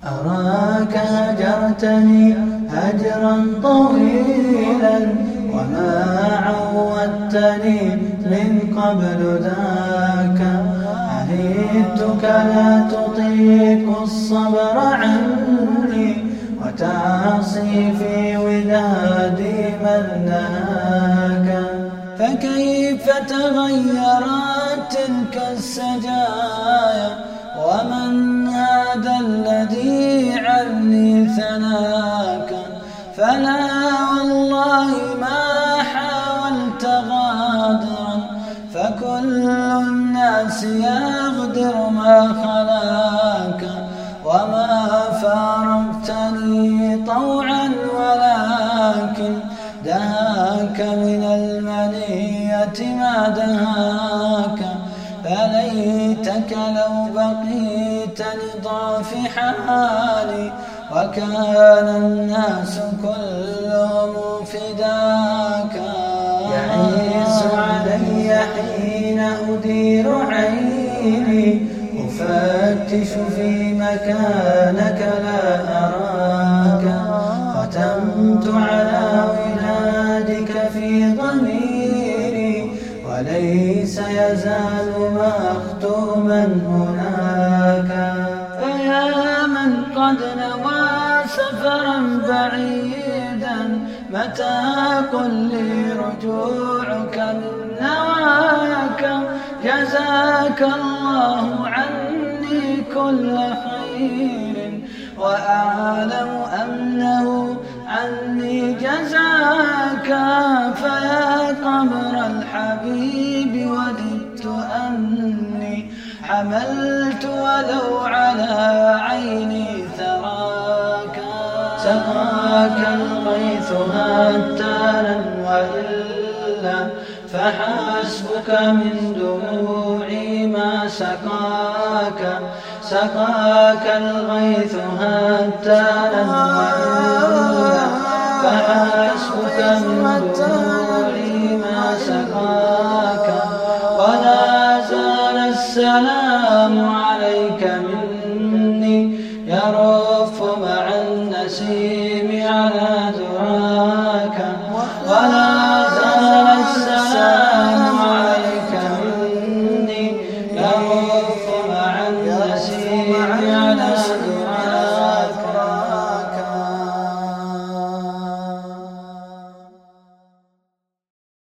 أراك هجرتني هجرا طويلا وما عودتني من قبل ذاك. عهدتك لا تطيق الصبر عني وتعصي في ودادي من نهاك. فكيف تغيرت تلك السجايا ومن هذا الذي عني ثناك. فلا والله ما حاولت غادرا فكل الناس يغدر ما خلاك. وما فارقتني طوعا ولكن دهاك من المنية ما دهاك. فليتك لو بقيت لضعف حالي وكان الناس كلهم فداك. يعيس علي حين أدير عيني أفتش في مكانك لا أراك. ختمت على ولادك في ضميري وليس يزال مختوما هناك. فيا من قد نوى سفرا بعيدا متى قل لي رجوعك من نواك. جزاك الله عني كل خير وأعلم أنه عني جزاك. فيا قبر الحبيب وددت أني حملت ولو على عيني ثراك. سقاك الغيث هتالا وإلا فحسبك من دموعي ما سقاك. سقاك الغيث هتالا وإلا فحسبك من دموعي ما سقاك. ولا زال السلام